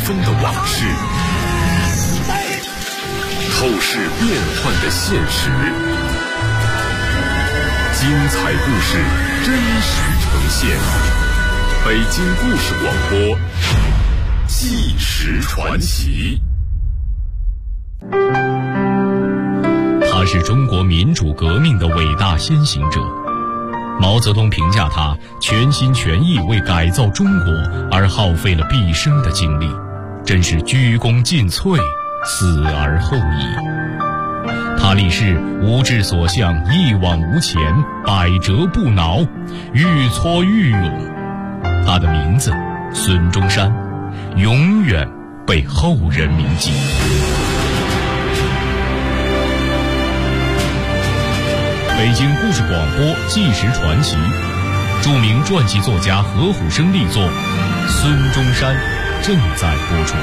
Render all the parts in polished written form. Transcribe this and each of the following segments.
风的往事，透视变幻的现实，精彩故事真实呈现。北京故事广播，纪实传奇。 他是中国民主革命的伟大先行者。毛泽东评价他全心全意为改造中国而耗费了毕生的精力，真是鞠躬尽瘁，死而后已。他立誓无志所向，一往无前，百折不挠，愈挫愈勇。他的名字孙中山，永远被后人铭记。北京故事广播纪实传奇，著名传记作家何虎生力作《孙中山》正在播出。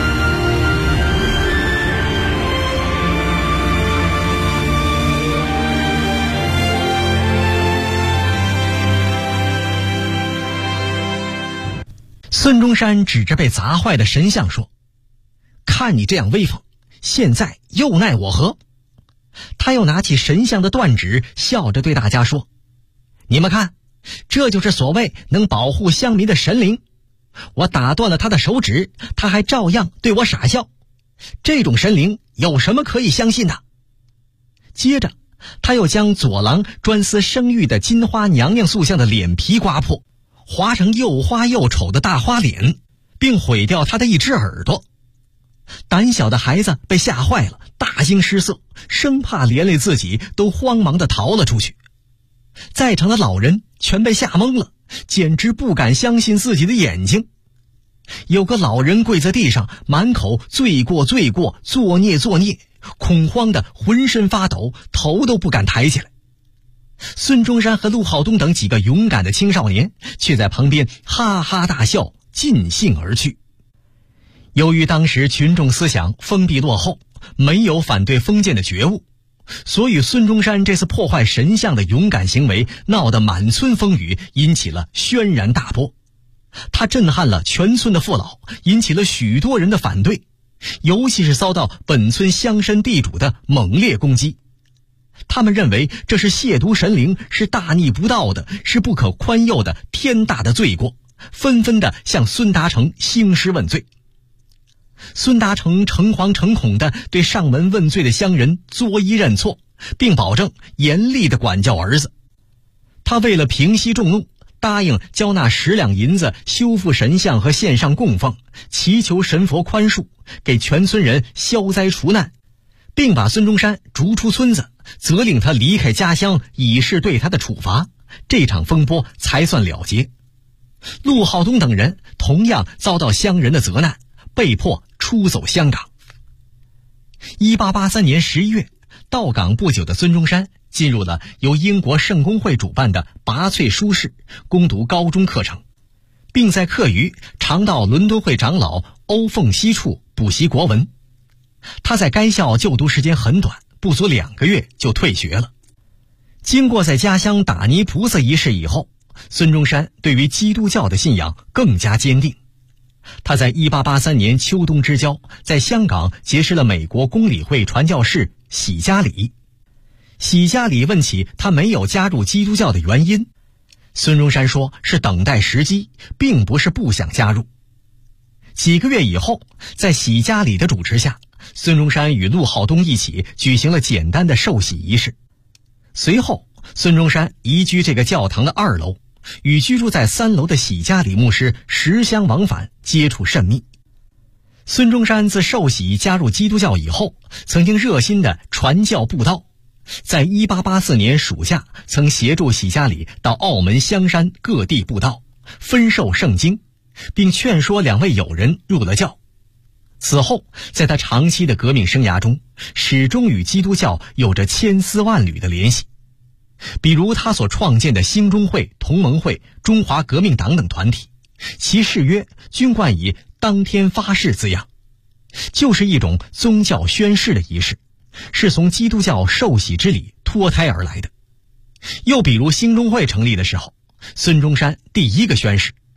孙中山指着被砸坏的神像说：“看你这样威风，现在又奈我何？”他又拿起神像的断指，笑着对大家说：“你们看，这就是所谓能保护乡民的神灵。我打断了他的手指，他还照样对我傻笑。这种神灵有什么可以相信的？”接着，他又将左廊专司生育的金花娘娘塑像的脸皮刮破，划成又花又丑的大花脸，并毁掉他的一只耳朵。胆小的孩子被吓坏了，大惊失色，生怕连累自己，都慌忙地逃了出去。在场的老人全被吓懵了，简直不敢相信自己的眼睛。有个老人跪在地上，满口罪过罪过，作孽作孽，恐慌得浑身发抖，头都不敢抬起来。孙中山和陆浩东等几个勇敢的青少年却在旁边哈哈大笑，尽兴而去。由于当时群众思想封闭落后，没有反对封建的觉悟，所以孙中山这次破坏神像的勇敢行为闹得满村风雨，引起了轩然大波。他震撼了全村的父老，引起了许多人的反对，尤其是遭到本村乡绅地主的猛烈攻击。他们认为这是亵渎神灵，是大逆不道的，是不可宽宥的天大的罪过，纷纷地向孙达成兴师问罪。孙达成诚惶诚恐地对上门问罪的乡人作揖认错，并保证严厉地管教儿子。他为了平息众怒，答应交纳10两银子修复神像和献上供奉，祈求神佛宽恕，给全村人消灾除难，并把孙中山逐出村子，责令他离开家乡，以示对他的处罚。这场风波才算了结。陆浩东等人同样遭到乡人的责难，被迫出走香港。1883年11月，到港不久的孙中山进入了由英国圣公会主办的拔萃书室，攻读高中课程，并在课余常到伦敦会长老欧凤西处补习国文。他在该校就读时间很短，不足2个月就退学了。经过在家乡打泥菩萨一事以后，孙中山对于基督教的信仰更加坚定。他在1883年秋冬之交，在香港结识了美国公理会传教士喜家里。喜家里问起他没有加入基督教的原因，孙中山说是等待时机，并不是不想加入。几个月以后，在喜家里的主持下，孙中山与陆浩东一起举行了简单的受洗仪式。随后，孙中山移居这个教堂的2楼，与居住在3楼的喜家里牧师时相往返，接触甚密。孙中山自受洗加入基督教以后，曾经热心地传教布道，在1884年暑假曾协助喜家里到澳门香山各地布道，分授圣经，并劝说2位友人入了教。此后，在他长期的革命生涯中，始终与基督教有着千丝万缕的联系。比如他所创建的兴中会、同盟会、中华革命党等团体，其誓约均冠以当天发誓字样，就是一种宗教宣誓的仪式，是从基督教受洗之礼脱胎而来的。又比如兴中会成立的时候，孙中山第一个宣誓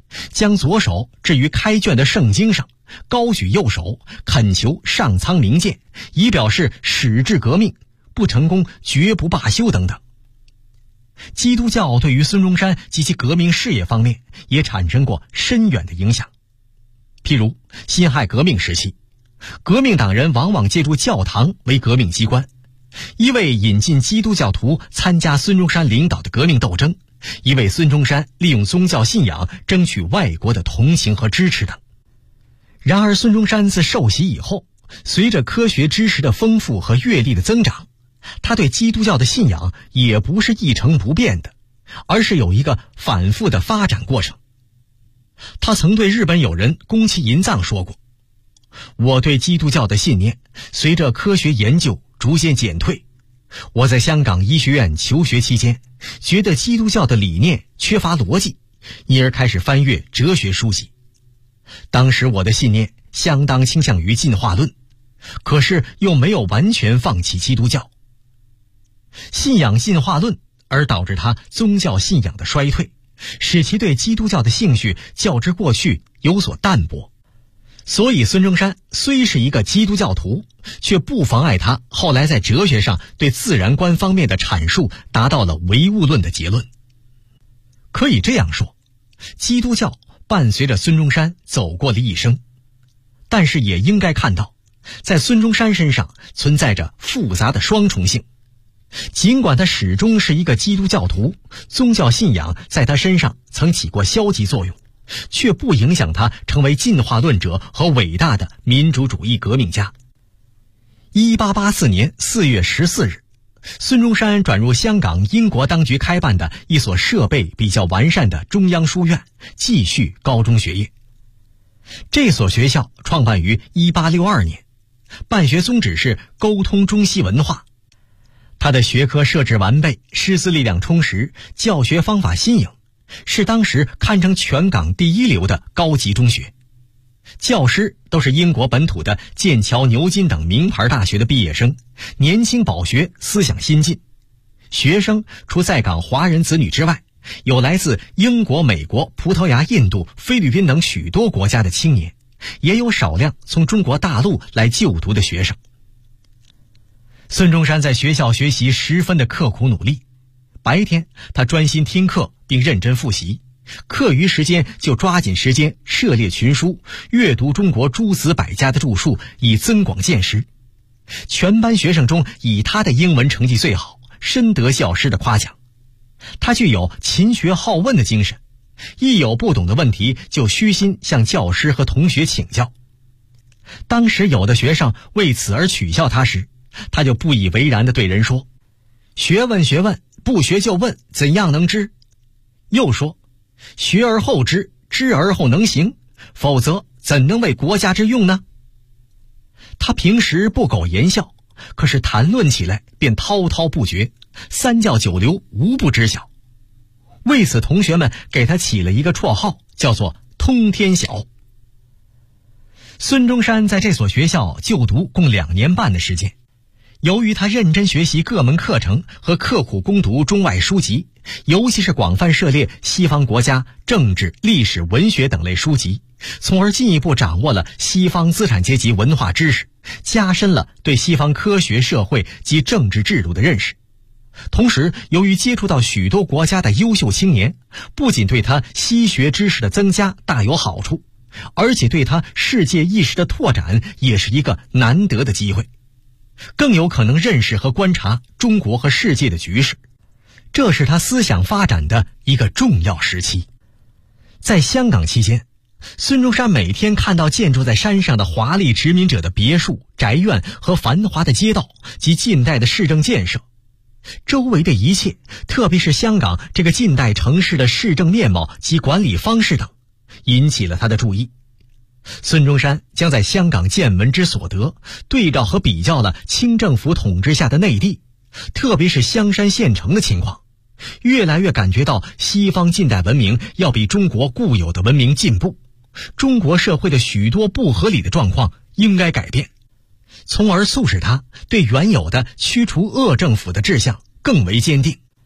将左手置于开卷的圣经上，高举右手恳求上苍明鉴，以表示矢志革命，不成功绝不罢休等等。基督教对于孙中山及其革命事业方面也产生过深远的影响。譬如辛亥革命时期，革命党人往往借助教堂为革命机关，一为引进基督教徒参加孙中山领导的革命斗争，一为孙中山利用宗教信仰争取外国的同情和支持等。然而孙中山自受洗以后，随着科学知识的丰富和阅历的增长，他对基督教的信仰也不是一成不变的，而是有一个反复的发展过程。他曾对日本友人宫崎银藏说过，我对基督教的信念随着科学研究逐渐减退。我在香港医学院求学期间，觉得基督教的理念缺乏逻辑，因而开始翻阅哲学书籍。当时我的信念相当倾向于进化论，可是又没有完全放弃基督教。信仰进化论而导致他宗教信仰的衰退，使其对基督教的兴趣较之过去有所淡薄。所以孙中山虽是一个基督教徒，却不妨碍他后来在哲学上对自然观方面的阐述达到了唯物论的结论。可以这样说，基督教伴随着孙中山走过了一生，但是也应该看到，在孙中山身上存在着复杂的双重性。尽管他始终是一个基督教徒，宗教信仰在他身上曾起过消极作用，却不影响他成为进化论者和伟大的民主主义革命家。1884年4月14日，孙中山转入香港英国当局开办的一所设备比较完善的中央书院，继续高中学业。这所学校创办于1862年，办学宗旨是沟通中西文化。他的学科设置完备，师资力量充实，教学方法新颖，是当时堪称全港第一流的高级中学。教师都是英国本土的剑桥、牛津等名牌大学的毕业生，年轻饱学，思想新进。学生除在港华人子女之外，有来自英国、美国、葡萄牙、印度、菲律宾等许多国家的青年，也有少量从中国大陆来就读的学生。孙中山在学校学习十分的刻苦努力，白天他专心听课并认真复习，课余时间就抓紧时间涉猎群书，阅读中国诸子百家的著述，以增广见识。全班学生中以他的英文成绩最好，深得教师的夸奖。他具有勤学好问的精神，一有不懂的问题就虚心向教师和同学请教。当时有的学生为此而取笑他时，他就不以为然地对人说，学问学问，不学就问，怎样能知？又说，学而后知，知而后能行，否则怎能为国家之用呢？他平时不苟言笑，可是谈论起来便滔滔不绝，三教九流无不知晓。为此同学们给他起了一个绰号，叫做通天晓。孙中山在这所学校就读共2年半的时间，由于他认真学习各门课程和刻苦攻读中外书籍，尤其是广泛涉猎西方国家政治、历史、文学等类书籍，从而进一步掌握了西方资产阶级文化知识，加深了对西方科学、社会及政治制度的认识。同时，由于接触到许多国家的优秀青年，不仅对他西学知识的增加大有好处，而且对他世界意识的拓展也是一个难得的机会，更有可能认识和观察中国和世界的局势，这是他思想发展的一个重要时期。在香港期间，孙中山每天看到建筑在山上的华丽殖民者的别墅、宅院和繁华的街道及近代的市政建设，周围的一切，特别是香港这个近代城市的市政面貌及管理方式等，引起了他的注意。孙中山将在香港见闻之所得对照和比较了清政府统治下的内地，特别是香山县城的情况，越来越感觉到西方近代文明要比中国固有的文明进步，中国社会的许多不合理的状况应该改变，从而促使他对原有的驱除恶政府的志向更为坚定，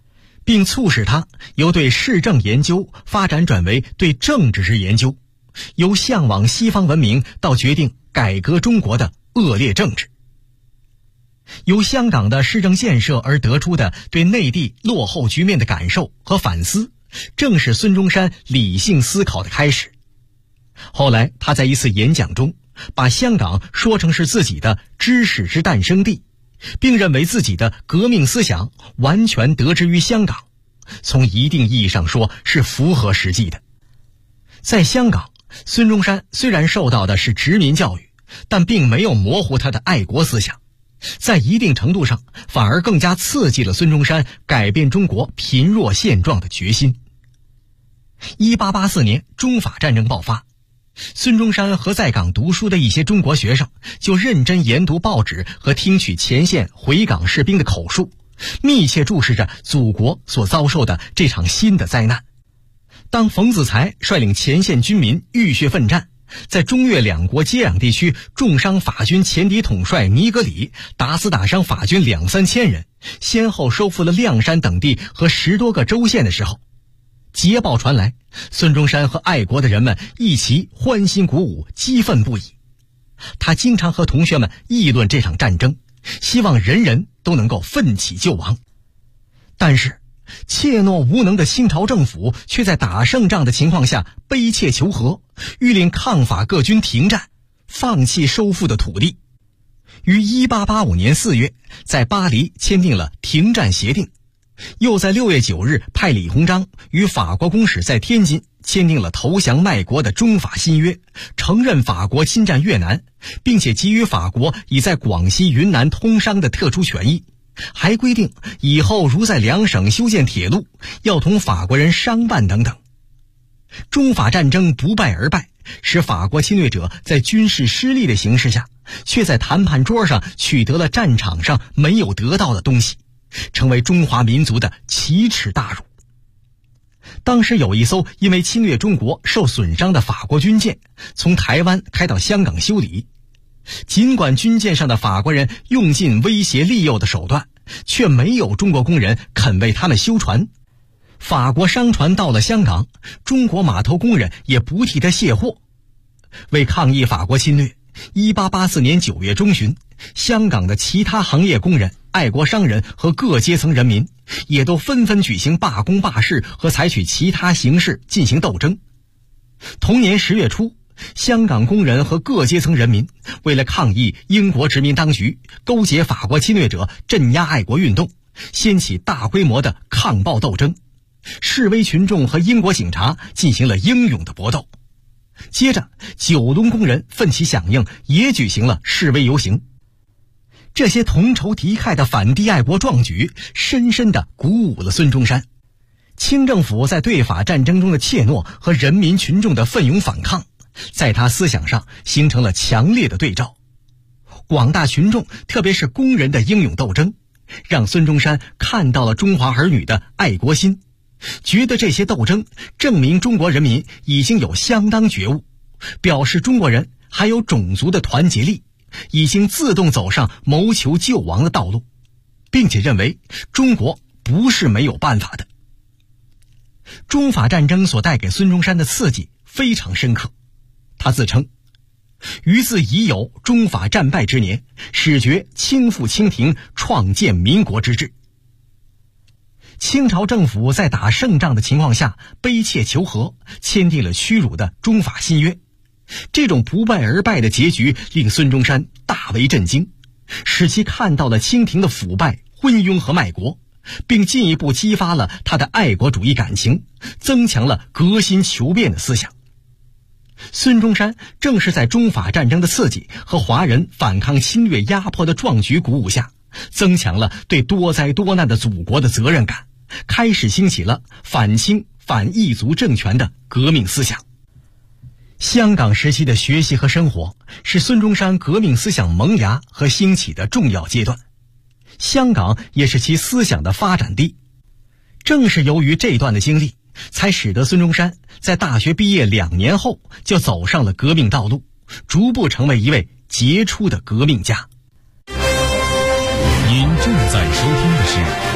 并促使他由对市政研究发展转为对政治之研究，由向往西方文明到决定改革中国的恶劣政治。由香港的市政建设而得出的对内地落后局面的感受和反思，正是孙中山理性思考的开始。后来他在一次演讲中把香港说成是自己的知识之诞生地，并认为自己的革命思想完全得之于香港，从一定意义上说是符合实际的。在香港，孙中山虽然受到的是殖民教育，但并没有模糊他的爱国思想，在一定程度上反而更加刺激了孙中山改变中国贫弱现状的决心。1884年中法战争爆发，孙中山和在港读书的一些中国学生就认真研读报纸和听取前线回港士兵的口述，密切注视着祖国所遭受的这场新的灾难。当冯子材率领前线军民浴血奋战，在中越两国接壤地区重伤法军前敌统帅尼格里，打死打伤法军2-3千人，先后收复了亮山等地和10多个州县的时候，捷报传来，孙中山和爱国的人们一齐欢欣鼓舞，激愤不已。他经常和同学们议论这场战争，希望人人都能够奋起救亡。但是怯懦无能的清朝政府却在打胜仗的情况下悲切求和，谕令抗法各军停战，放弃收复的土地。于1885年4月在巴黎签订了停战协定，又在6月9日派李鸿章与法国公使在天津签订了投降卖国的中法新约，承认法国侵占越南，并且给予法国已在广西云南通商的特殊权益，还规定以后如在两省修建铁路，要同法国人商办等等。中法战争不败而败，使法国侵略者在军事失利的形势下，却在谈判桌上取得了战场上没有得到的东西，成为中华民族的奇耻大辱。当时有一艘因为侵略中国受损伤的法国军舰，从台湾开到香港修理。尽管军舰上的法国人用尽威胁利诱的手段，却没有中国工人肯为他们修船。法国商船到了香港，中国码头工人也不替他卸货。为抗议法国侵略，1884年9月中旬，香港的其他行业工人、爱国商人和各阶层人民也都纷纷举行罢工罢市和采取其他形式进行斗争。同年10月初，香港工人和各阶层人民为了抗议英国殖民当局勾结法国侵略者镇压爱国运动，掀起大规模的抗暴斗争。示威群众和英国警察进行了英勇的搏斗。接着，九龙工人奋起响应，也举行了示威游行。这些同仇敌忾的反帝爱国壮举，深深地鼓舞了孙中山。清政府在对法战争中的怯懦和人民群众的奋勇反抗，在他思想上形成了强烈的对照。广大群众，特别是工人的英勇斗争，让孙中山看到了中华儿女的爱国心，觉得这些斗争证明中国人民已经有相当觉悟，表示中国人还有种族的团结力，已经自动走上谋求救亡的道路，并且认为中国不是没有办法的。中法战争所带给孙中山的刺激非常深刻，他自称于自已有中法战败之年，始觉倾覆清廷，创建民国之志。清朝政府在打胜仗的情况下悲切求和，签订了屈辱的中法新约。这种不败而败的结局令孙中山大为震惊，使其看到了清廷的腐败、昏庸和卖国，并进一步激发了他的爱国主义感情，增强了革新求变的思想。孙中山正是在中法战争的刺激和华人反抗侵略压迫的壮举鼓舞下，增强了对多灾多难的祖国的责任感，开始兴起了反清反异族政权的革命思想。香港时期的学习和生活是孙中山革命思想萌芽和兴起的重要阶段，香港也是其思想的发展地。正是由于这段的经历，才使得孙中山在大学毕业2年后就走上了革命道路，逐步成为一位杰出的革命家。 您正在收听的是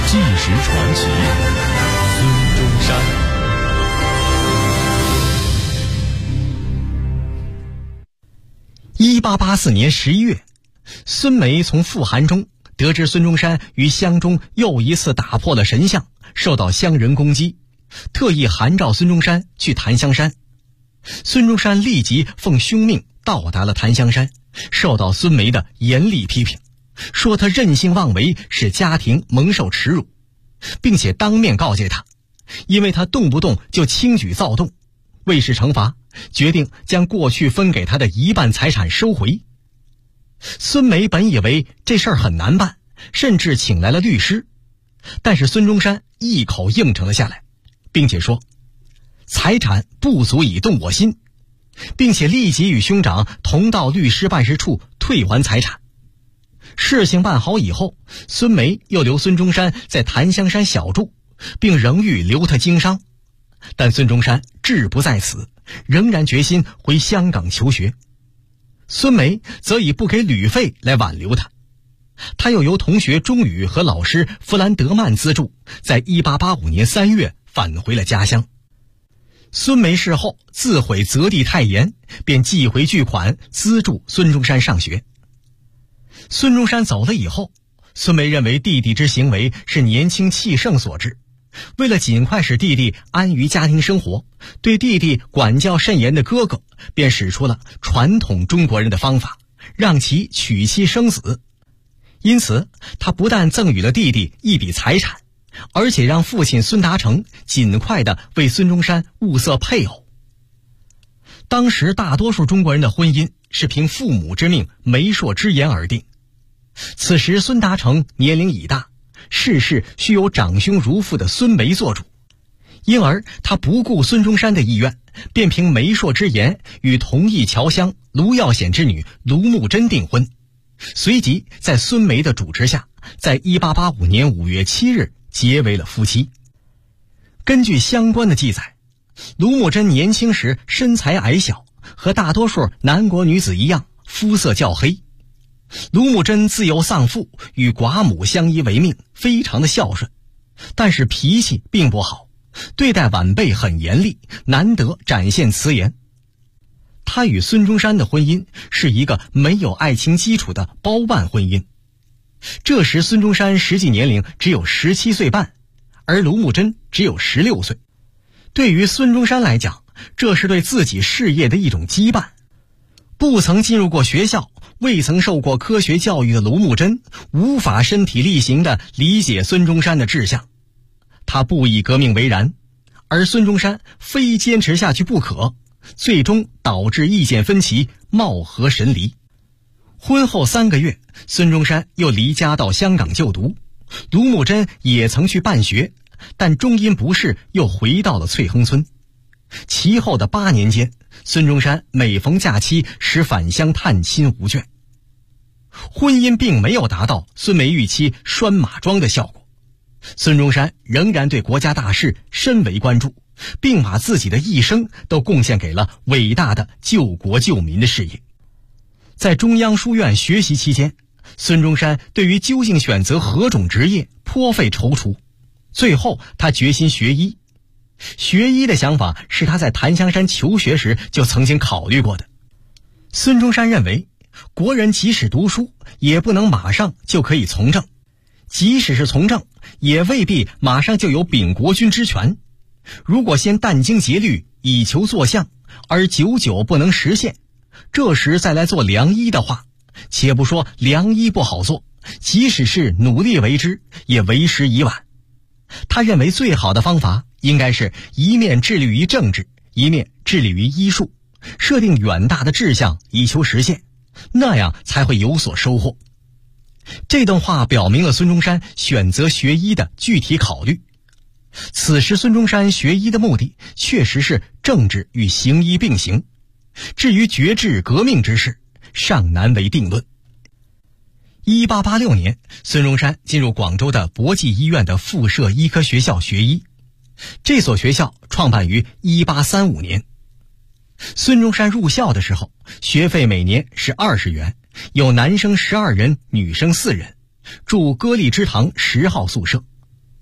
纪实传奇，孙中山。 1884年11月，孙梅从富函中得知孙中山于乡中又一次打破了神像，受到乡人攻击，特意函召孙中山去檀香山。孙中山立即奉兄命到达了檀香山，受到孙梅的严厉批评，说他任性妄为，使家庭蒙受耻辱，并且当面告诫他，因为他动不动就轻举躁动，为是惩罚，决定将过去分给他的一半财产收回。孙梅本以为这事儿很难办，甚至请来了律师，但是孙中山一口应承了下来，并且说财产不足以动我心，并且立即与兄长同到律师办事处退还财产。事情办好以后，孙梅又留孙中山在檀香山小住，并仍欲留他经商，但孙中山志不在此，仍然决心回香港求学。孙梅则以不给旅费来挽留他，他又由同学钟宇和老师弗兰德曼资助，在1885年3月返回了家乡。孙梅事后自悔责地太严，便寄回巨款资助孙中山上学。孙中山走了以后，孙梅认为弟弟之行为是年轻气盛所致，为了尽快使弟弟安于家庭生活，对弟弟管教甚严的哥哥便使出了传统中国人的方法，让其娶妻生子。因此他不但赠予了弟弟一笔财产，而且让父亲孙达成尽快地为孙中山物色配偶。当时大多数中国人的婚姻是凭父母之命、媒妁之言而定，此时孙达成年龄已大，事事需由长兄如父的孙梅做主，因而他不顾孙中山的意愿，便凭媒妁之言与同义侨乡卢耀显之女卢慕贞订婚，随即在孙梅的主持下，在1885年5月7日结为了夫妻。根据相关的记载，卢慕贞年轻时身材矮小，和大多数南国女子一样，肤色较黑。卢慕贞自幼丧父，与寡母相依为命，非常的孝顺，但是脾气并不好，对待晚辈很严厉，难得展现慈颜。他与孙中山的婚姻是一个没有爱情基础的包办婚姻。这时孙中山实际年龄只有17岁半，而卢慕贞只有16岁。对于孙中山来讲，这是对自己事业的一种羁绊。不曾进入过学校，未曾受过科学教育的卢慕贞无法身体力行地理解孙中山的志向，他不以革命为然，而孙中山非坚持下去不可，最终导致意见分歧，貌合神离。婚后3个月，孙中山又离家到香港就读，卢慕贞也曾去办学，但终因不适又回到了翠亨村。其后的8年间，孙中山每逢假期时返乡探亲无倦。婚姻并没有达到孙梅预期拴马桩的效果，孙中山仍然对国家大事深为关注，并把自己的一生都贡献给了伟大的救国救民的事业。在中央书院学习期间，孙中山对于究竟选择何种职业颇费踌躇，最后他决心学医。学医的想法是他在檀香山求学时就曾经考虑过的。孙中山认为，国人即使读书，也不能马上就可以从政，即使是从政，也未必马上就有秉国君之权。如果先殚精竭虑以求作相，而久久不能实现，这时再来做良医的话，且不说良医不好做，即使是努力为之，也为时已晚。他认为最好的方法应该是一面致力于政治，一面致力于医术，设定远大的志向以求实现，那样才会有所收获。这段话表明了孙中山选择学医的具体考虑。此时孙中山学医的目的确实是政治与行医并行，至于决治革命之事，尚难为定论。1886年，孙中山进入广州的博济医院的附设医科学校学医。这所学校创办于1835年。孙中山入校的时候，学费每年是20元，有男生12人，女生4人，住歌励之堂10号宿舍。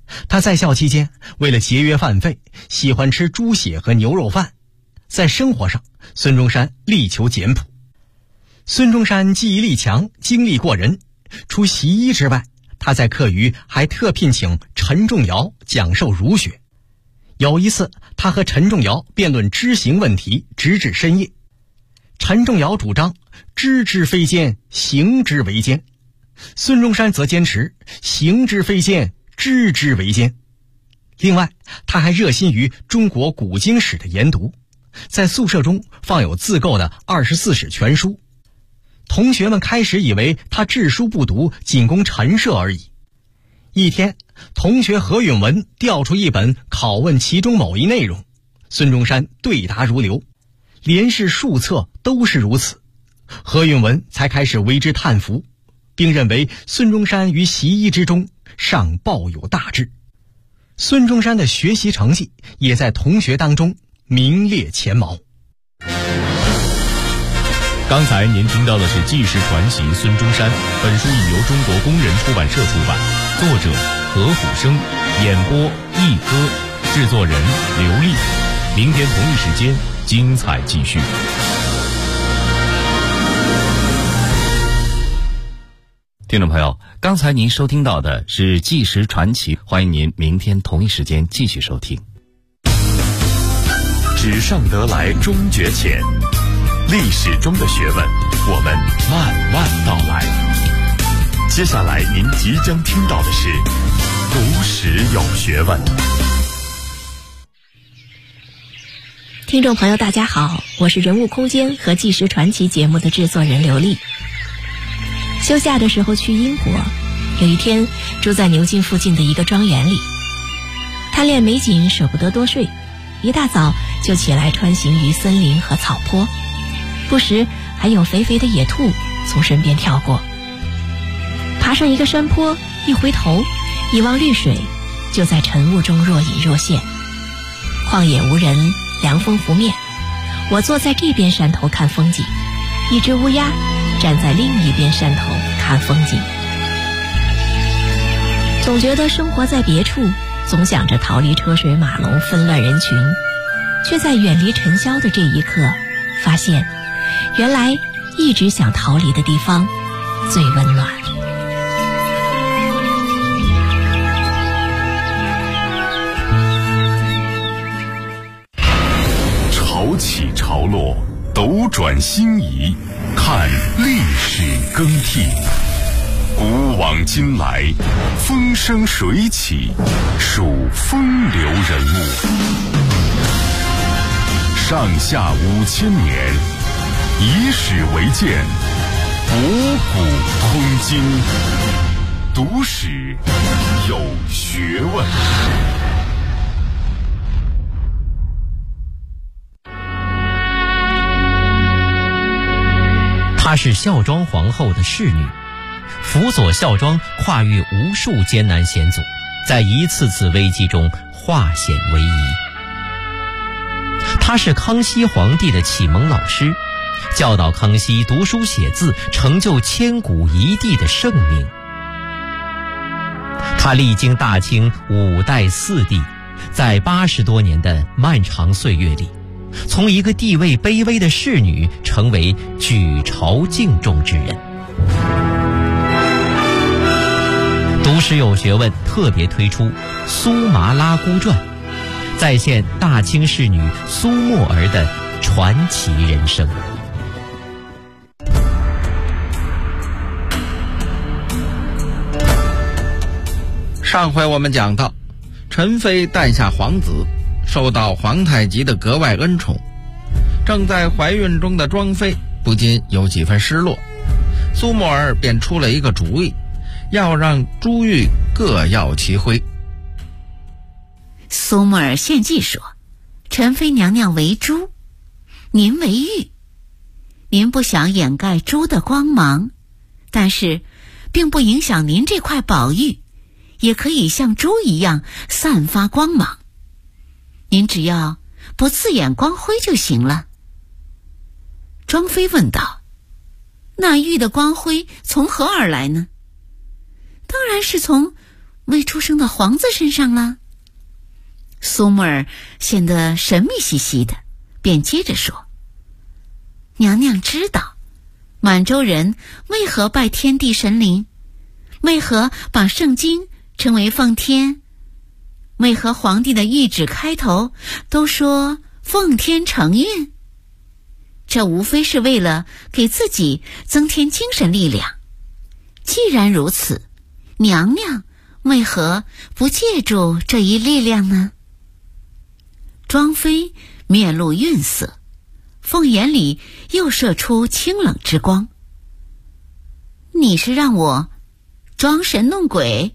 他在校期间为了节约饭费，喜欢吃猪血和牛肉饭。在生活上，孙中山力求简朴。孙中山记忆力强，精力过人，除习医之外，他在课余还特聘请陈仲尧讲授儒学。有一次，他和陈仲尧辩论知行问题，直至深夜。陈仲尧主张知之非奸，行之为奸，孙中山则坚持行之非奸，知之为奸。另外，他还热心于中国古经史的研读，在宿舍中放有自购的24史全书。同学们开始以为他治书不读，仅供陈设而已。一天，同学何允文调出一本拷问其中某一内容，孙中山对答如流，连试数册都是如此。何允文才开始为之叹服，并认为孙中山于习医之中尚抱有大志。孙中山的学习成绩也在同学当中名列前茅。 刚才您听到的是纪实传奇孙中山，本书已由中国工人出版社出版，作者何虎生，演播一哥，制作人刘丽。明天同一时间精彩继续。 听众朋友，刚才您收听到的是纪实传奇，欢迎您明天同一时间继续收听。 纸上得来终觉浅，历史中的学问，我们慢慢道来。接下来您即将听到的是读史有学问。 听众朋友大家好，我是人物空间和纪实传奇节目的制作人刘丽。休假的时候去英国，有一天住在牛津附近的一个庄园里，贪恋美景舍不得多睡，一大早就起来穿行于森林和草坡，不时还有肥肥的野兔从身边跳过。爬上一个山坡，一回头一望绿水，就在晨雾中若隐若现。旷野无人，凉风拂面，我坐在这边山头看风景，一只乌鸦站在另一边山头看风景。总觉得生活在别处，总想着逃离车水马龙纷乱人群，却在远离尘嚣的这一刻，发现原来一直想逃离的地方最温暖。 潮起潮落，斗转星移，看历史更替。古往今来，风生水起，数风流人物。上下5000年，以史为鉴，博古通今。读史有学问。 她是孝庄皇后的侍女，辅佐孝庄跨越无数艰难险阻，在一次次危机中化险为夷。她是康熙皇帝的启蒙老师，教导康熙读书写字，成就千古一帝的盛名。她历经大清5代4帝，在80多年的漫长岁月里，从一个地位卑微的侍女成为举朝敬重之人。读史有学问特别推出《苏麻拉姑传》，再现大清侍女苏沫儿的传奇人生。 上回我们讲到，陈妃诞下皇子，受到皇太极的格外恩宠，正在怀孕中的庄妃不禁有几分失落。苏沫儿便出了一个主意，要让珠玉各耀其辉。 苏沫儿献计说：“陈妃娘娘为珠，您为玉，您不想掩盖珠的光芒，但是并不影响您这块宝玉也可以像珠一样散发光芒。您只要不刺眼光辉就行了。”庄妃问道：“那玉的光辉从何而来呢？”“当然是从未出生的皇子身上了？苏木尔显得神秘兮兮的，便接着说：娘娘知道满洲人为何拜天地神灵，为何把圣经称为奉天，为何皇帝的谕旨开头都说奉天承运？这无非是为了给自己增添精神力量。既然如此，娘娘为何不借助这一力量呢？庄妃面露愠色，凤眼里又射出清冷之光。你是让我装神弄鬼？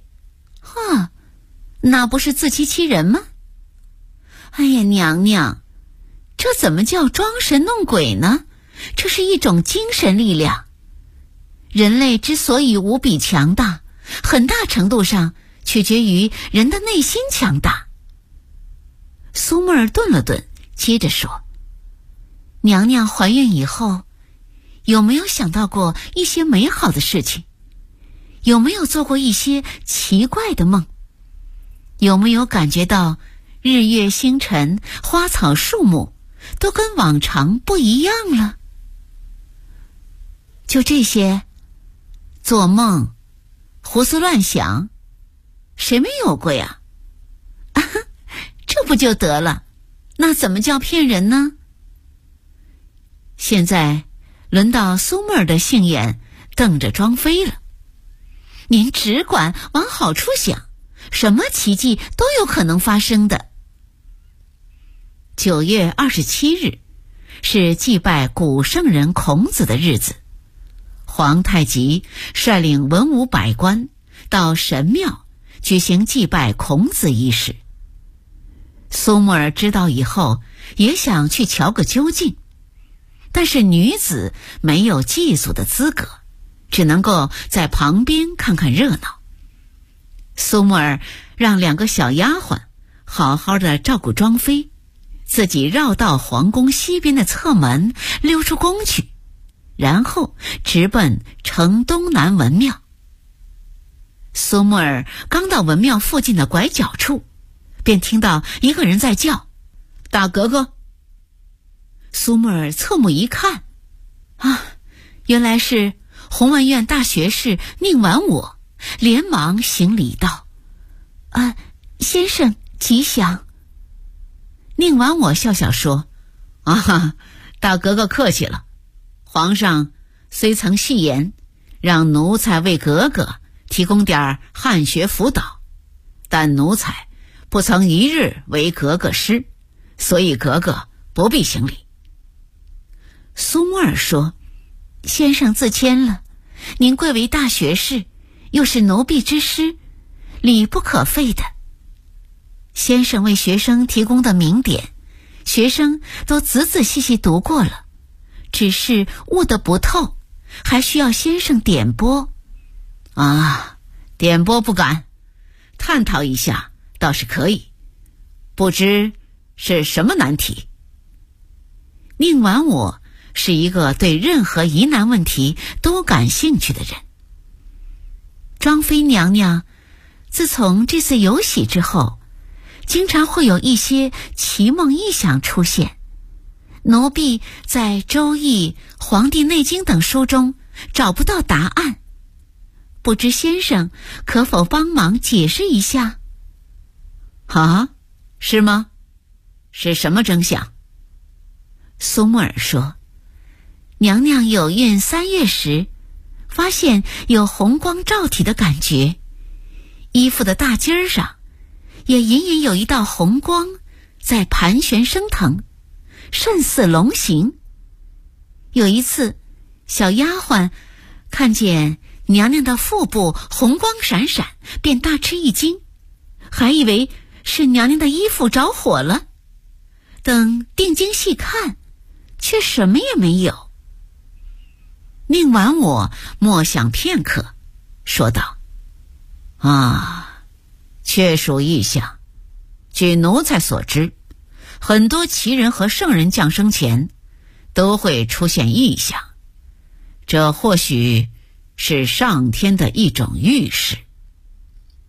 那不是自欺欺人吗？哎呀，娘娘，这怎么叫装神弄鬼呢？这是一种精神力量。人类之所以无比强大，很大程度上取决于人的内心强大。苏木尔顿了顿，接着说：娘娘怀孕以后，有没有想到过一些美好的事情？有没有做过一些奇怪的梦？有没有感觉到日月星辰、花草树木都跟往常不一样了？就这些，做梦、胡思乱想，谁没有过呀？这不就得了？那怎么叫骗人呢？现在轮到苏木尔的杏眼瞪着庄妃了。您只管往好处想，什么奇迹都有可能发生的。9月27日是祭拜古圣人孔子的日子，皇太极率领文武百官到神庙举行祭拜孔子仪式。苏木尔知道以后也想去瞧个究竟，但是女子没有祭祖的资格，只能够在旁边看看热闹。苏木尔让2个小丫鬟好好的照顾庄妃，自己绕到皇宫西边的侧门溜出宫去，然后直奔城东南文庙。苏木尔刚到文庙附近的拐角处，便听到一个人在叫：大格格。苏木尔侧目一看，原来是弘文院大学士宁完我，连忙行礼道：先生吉祥。宁完我笑笑说：大格格客气了，皇上虽曾戏言让奴才为格格提供点汉学辅导，但奴才不曾一日为格格师，所以格格不必行礼。苏木尔说：先生自谦了，您贵为大学士，又是奴婢之师，礼不可废的。先生为学生提供的名典，学生都仔仔细细读过了，只是悟得不透，还需要先生点拨。点拨不敢，探讨一下倒是可以，不知是什么难题。宁完我是一个对任何疑难问题都感兴趣的人。庄妃娘娘自从这次游喜之后，经常会有一些奇梦异象出现，奴婢在《周易》《黄帝内经》等书中找不到答案，不知先生可否帮忙解释一下？是吗？是什么征象？苏木尔说：娘娘有孕3月时，发现有红光照体的感觉，衣服的大襟上也隐隐有一道红光在盘旋升腾，甚似龙形。有一次，小丫鬟看见娘娘的腹部红光闪闪，便大吃一惊，还以为是娘娘的衣服着火了。等定睛细看，却什么也没有。宁完我默想片刻，说道：确属异象。据奴才所知，很多奇人和圣人降生前都会出现异象，这或许是上天的一种预示。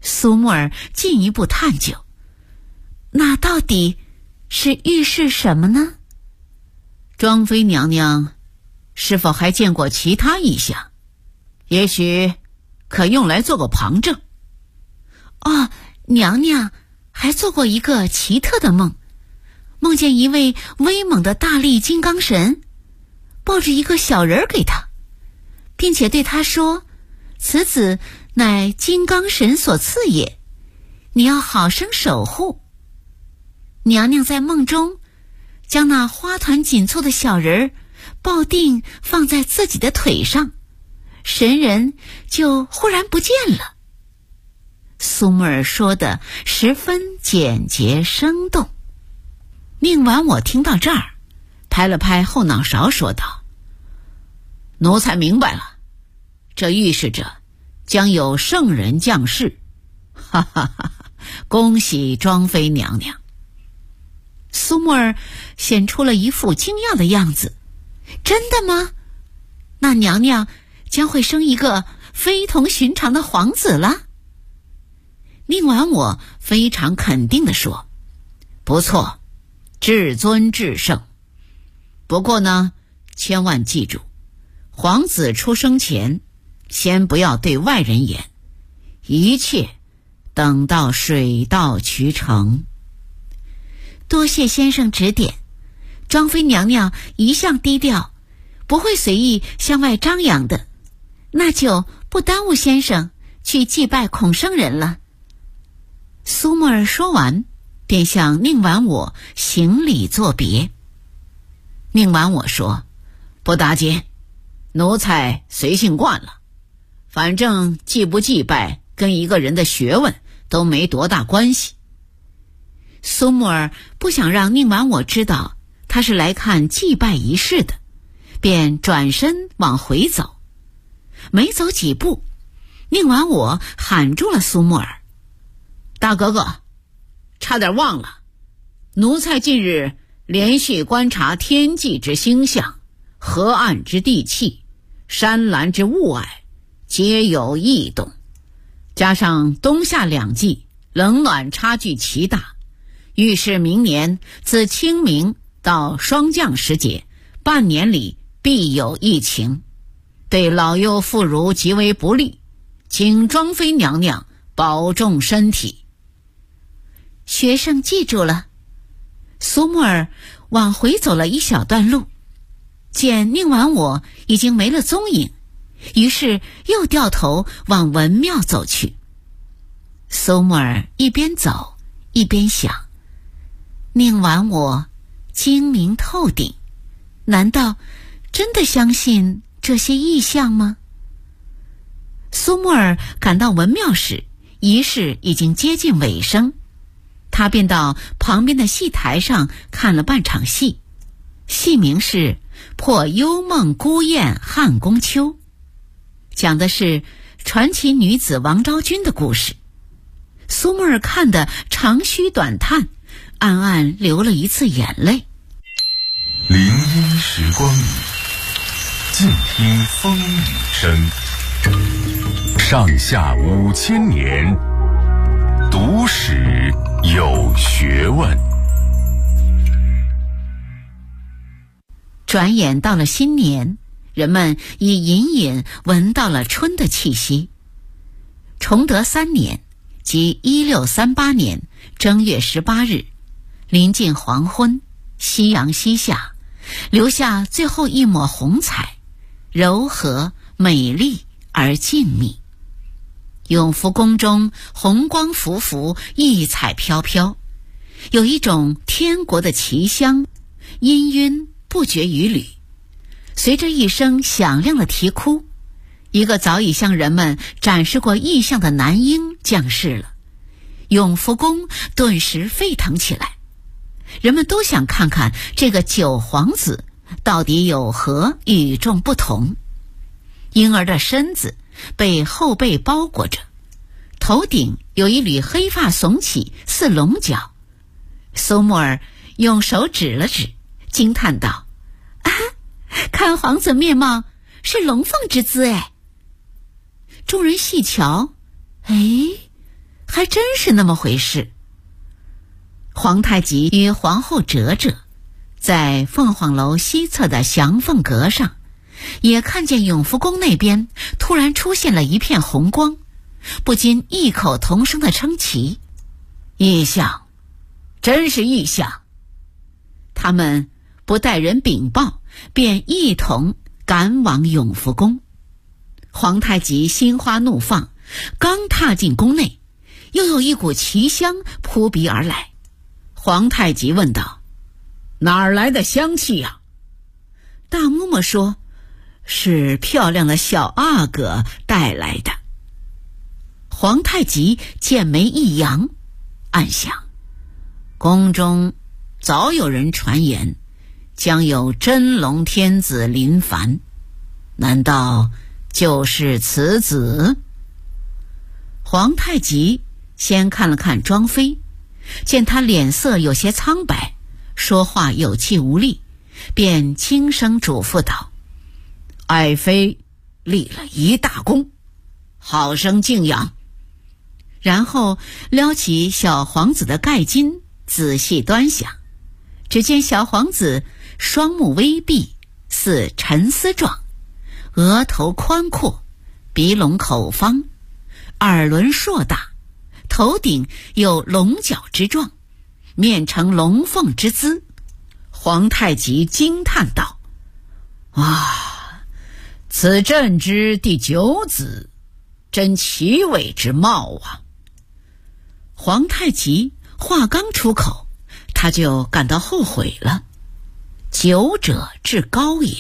苏木儿进一步探究，那到底是预示什么呢？庄妃娘娘是否还见过其他异象？也许可用来做个旁证。哦，娘娘还做过一个奇特的梦，梦见一位威猛的大力金刚神抱着一个小人给他，并且对他说，此子乃金刚神所赐也，你要好生守护。娘娘在梦中将那花团锦簇的小人抱定放在自己的腿上，神人就忽然不见了。苏木儿说的十分简洁生动。宁婉我听到这儿，拍了拍后脑勺说道，奴才明白了，这预示着将有圣人降世，哈哈哈！恭喜庄妃娘娘。苏木儿显出了一副惊讶的样子，真的吗？那娘娘将会生一个非同寻常的皇子了？宁婉我非常肯定地说，不错，至尊至圣。不过呢，千万记住，皇子出生前先不要对外人言，一切等到水到渠成。多谢先生指点，庄妃娘娘一向低调，不会随意向外张扬的，那就不耽误先生去祭拜孔圣人了。苏木儿说完，便向宁婉我行礼作别。宁婉我说，不打紧，奴才随性惯了，反正祭不祭拜跟一个人的学问都没多大关系。苏木儿不想让宁婉我知道他是来看祭拜仪式的，便转身往回走。没走几步，宁婉我喊住了苏木儿，大哥哥，差点忘了，奴才近日连续观察天际之星象，河岸之地气，山岚之雾霭，皆有异动，加上冬夏两季冷暖差距奇大，预示明年自清明到霜降时节，半年里必有疫情，对老幼妇孺极为不利，请庄妃娘娘保重身体。学生记住了。苏木儿往回走了一小段路，见宁婉我已经没了踪影，于是又掉头往文庙走去。苏木儿一边走一边想，宁婉我精明透顶，难道真的相信这些异象吗？苏木儿赶到文庙时，仪式已经接近尾声，他便到旁边的戏台上看了半场戏，戏名是《破幽梦孤雁汉宫秋》，讲的是传奇女子王昭君的故事。苏木儿看得长吁短叹，暗暗流了一次眼泪。 林荫时光里，静听风雨声。上下5000年，读史有学问。 转眼到了新年，人们已隐隐闻到了春的气息。崇德3年，即1638年正月18日，临近黄昏，夕阳西下，留下最后一抹红彩，柔和美丽而静谧。永福宫中红光浮浮，异彩飘飘，有一种天国的奇香，氤氲不绝于缕。随着一声响亮的啼哭，一个早已向人们展示过异象的男婴降世了。永福宫顿时沸腾起来，人们都想看看这个九皇子到底有何与众不同。婴儿的身子被厚被包裹着，头顶有一缕黑发耸起，似龙角。苏木儿用手指了指，惊叹道：啊，看皇子面貌是龙凤之姿哎！众人细瞧，哎， 还真是那么回事。皇太极与皇后哲哲在凤凰楼西侧的祥凤阁上，也看见永福宫那边突然出现了一片红光，不禁异口同声地称奇：异象，真是异象！他们不待人禀报，便一同赶往永福宫。皇太极心花怒放，刚踏进宫内，又有一股奇香扑鼻而来。皇太极问道：哪儿来的香气呀？大嬷嬷说：是漂亮的小阿哥带来的。皇太极剑眉一扬，暗想：宫中早有人传言将有真龙天子临凡，难道就是此子？皇太极先看了看庄妃，见她脸色有些苍白，说话有气无力，便轻声嘱咐道：爱妃立了一大功，好生敬仰。然后撩起小皇子的盖巾，仔细端详，只见小皇子双目微闭，似沉思状，额头宽阔，鼻隆口方，耳轮硕大，头顶有龙角之状，面呈龙凤之姿。皇太极惊叹道：啊，此朕之第9子，真奇伟之貌啊！皇太极话刚出口，他就感到后悔了。9者至高也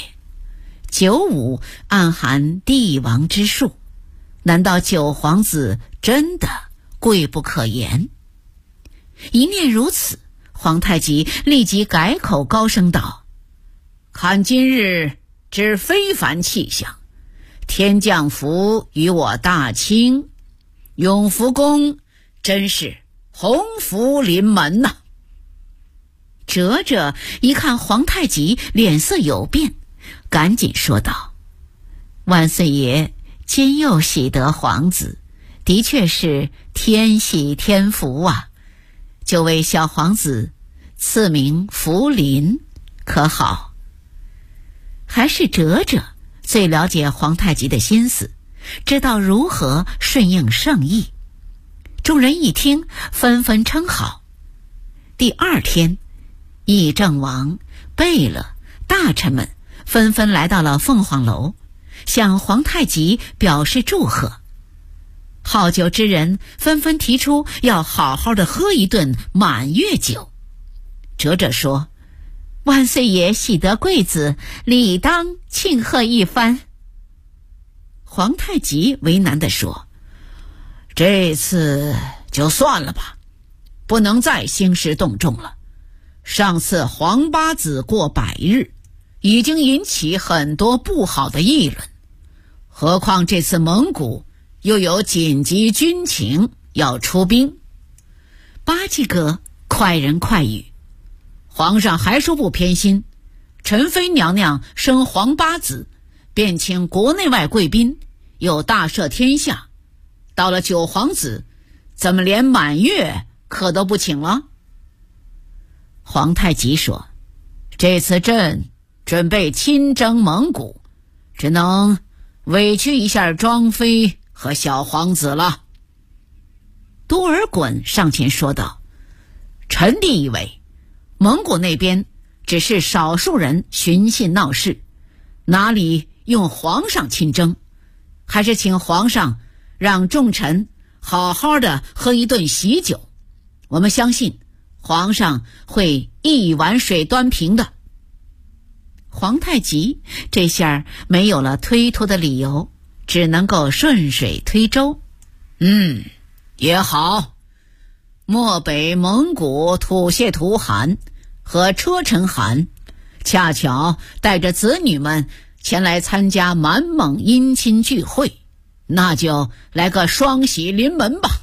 ，9五暗含帝王之术，难道9皇子真的贵不可言？一念如此，皇太极立即改口，高声道：看今日之非凡气象，天降福与我大清，永福宫真是鸿福临门呐！哲哲一看皇太极脸色有变，赶紧说道：万岁爷今又喜得皇子，的确是天喜天福啊，就为小皇子赐名福临，可好？还是哲哲最了解皇太极的心思，知道如何顺应圣意。众人一听，纷纷称好。第2天，议政王、贝勒、大臣们纷纷来到了凤凰楼，向皇太极表示祝贺。好酒之人纷纷提出要好好的喝一顿满月酒。哲哲说：万岁爷喜得贵子，理当庆贺一番。皇太极为难地说：这次就算了吧，不能再兴师动众了。上次皇八子过100日，已经引起很多不好的议论，何况这次蒙古又有紧急军情要出兵。八戒哥快人快语：皇上还说不偏心，陈妃娘娘生皇八子，便请国内外贵宾，又大赦天下，到了9皇子，怎么连满月可都不请了？皇太极说：这次朕准备亲征蒙古，只能委屈一下庄妃和小皇子了。多尔衮上前说道：臣弟以为，蒙古那边只是少数人寻衅闹事，哪里用皇上亲征？还是请皇上让众臣好好的喝一顿喜酒，我们相信皇上会一碗水端平的。皇太极这下没有了推脱的理由，只能够顺水推舟。也好，漠北蒙古吐谢图汗和车臣汗恰巧带着子女们前来参加满蒙姻亲聚会，那就来个双喜临门吧。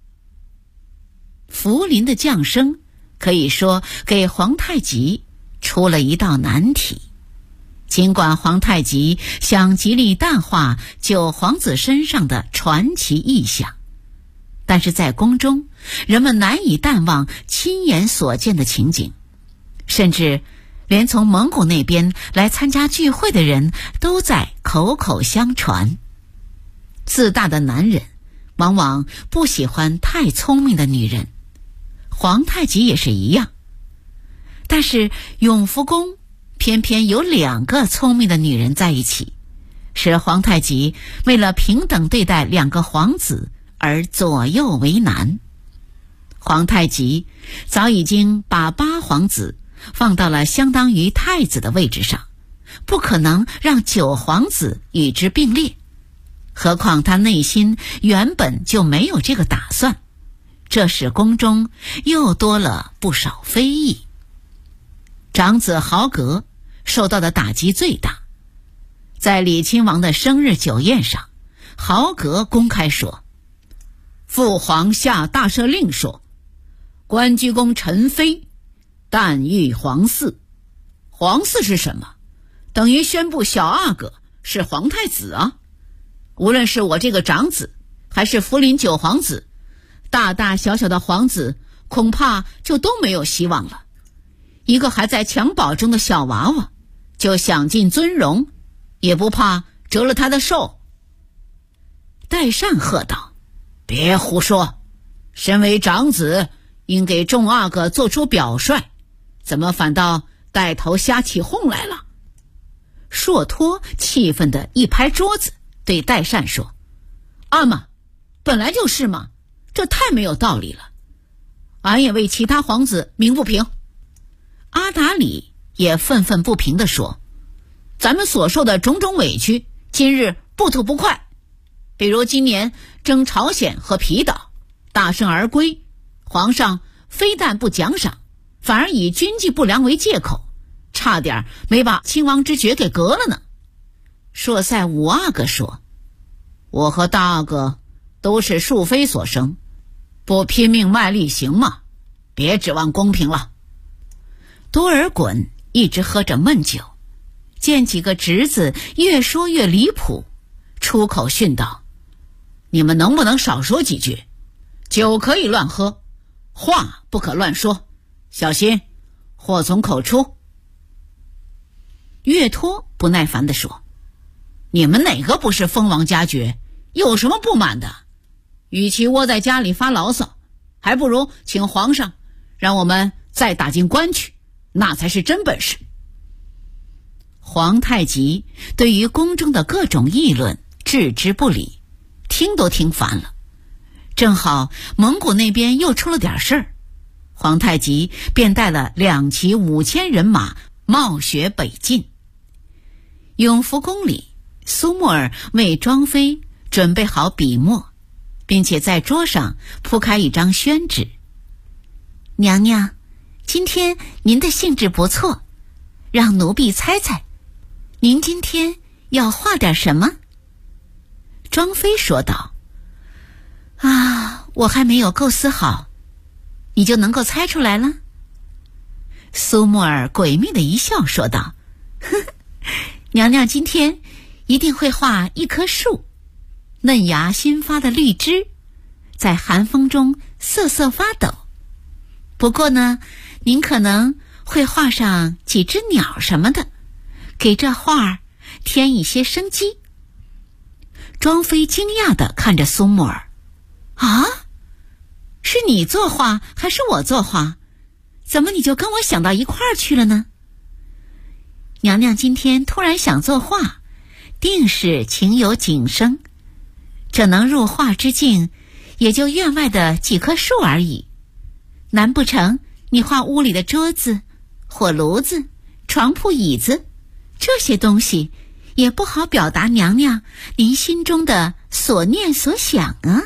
福临的降生可以说给皇太极出了一道难题。尽管皇太极想极力淡化9皇子身上的传奇异象， 但是在宫中，人们难以淡忘亲眼所见的情景，甚至连从蒙古那边来参加聚会的人都在口口相传。自大的男人往往不喜欢太聪明的女人，皇太极也是一样。但是永福宫偏偏有2个聪明的女人在一起，使皇太极为了平等对待2个皇子而左右为难。皇太极早已经把8皇子放到了相当于太子的位置上，不可能让9皇子与之并列，何况他内心原本就没有这个打算，这使宫中又多了不少非议。长子豪格受到的打击最大，在李亲王的生日酒宴上，豪格公开说，父皇下大赦令说，关雎公陈妃但遇皇嗣。皇嗣是什么？等于宣布小阿哥是皇太子啊！无论是我这个长子还是福临9皇子，大大小小的皇子恐怕就都没有希望了。一个还在襁褓中的小娃娃就享尽尊荣，也不怕折了他的寿。代善喝道，别胡说，身为长子应给众阿哥做出表率，怎么反倒带头瞎起哄来了？硕托气愤地一拍桌子，对代善说，阿玛，本来就是嘛，这太没有道理了，俺也为其他皇子鸣不平。阿达里也愤愤不平地说，咱们所受的种种委屈，今日不吐不快。比如今年征朝鲜和皮岛，大胜而归，皇上非但不奖赏，反而以军纪不良为借口，差点没把亲王之爵给革了呢。朔塞5阿哥说，我和大阿哥都是庶妃所生，不拼命卖力行吗？别指望公平了。多尔衮一直喝着闷酒，见几个侄子越说越离谱，出口训道，你们能不能少说几句？酒可以乱喝，话不可乱说，小心祸从口出。岳托不耐烦地说，你们哪个不是封王家爵？有什么不满的？与其窝在家里发牢骚，还不如请皇上让我们再打进关去，那才是真本事。皇太极对于宫中的各种议论置之不理，听都听烦了。正好蒙古那边又出了点事儿，皇太极便带了2骑5000人马冒雪北进。永福宫里，苏木尔为庄妃准备好笔墨，并且在桌上铺开一张宣纸。娘娘，今天您的兴致不错，让奴婢猜猜，您今天要画点什么？庄妃说道，啊，我还没有构思好，你就能够猜出来了？苏木尔诡秘的一笑说道，呵呵，娘娘今天一定会画一棵树，嫩芽新发的绿枝，在寒风中瑟瑟发抖。不过呢，您可能会画上几只鸟什么的，给这画添一些生机。庄妃惊讶地看着苏木尔，啊，是你作画还是我作画？怎么你就跟我想到一块儿去了呢？娘娘今天突然想作画，定是情有景生，这能入画之境，也就院外的几棵树而已。难不成你画屋里的桌子、火炉子、床铺、椅子，这些东西也不好表达娘娘您心中的所念所想啊？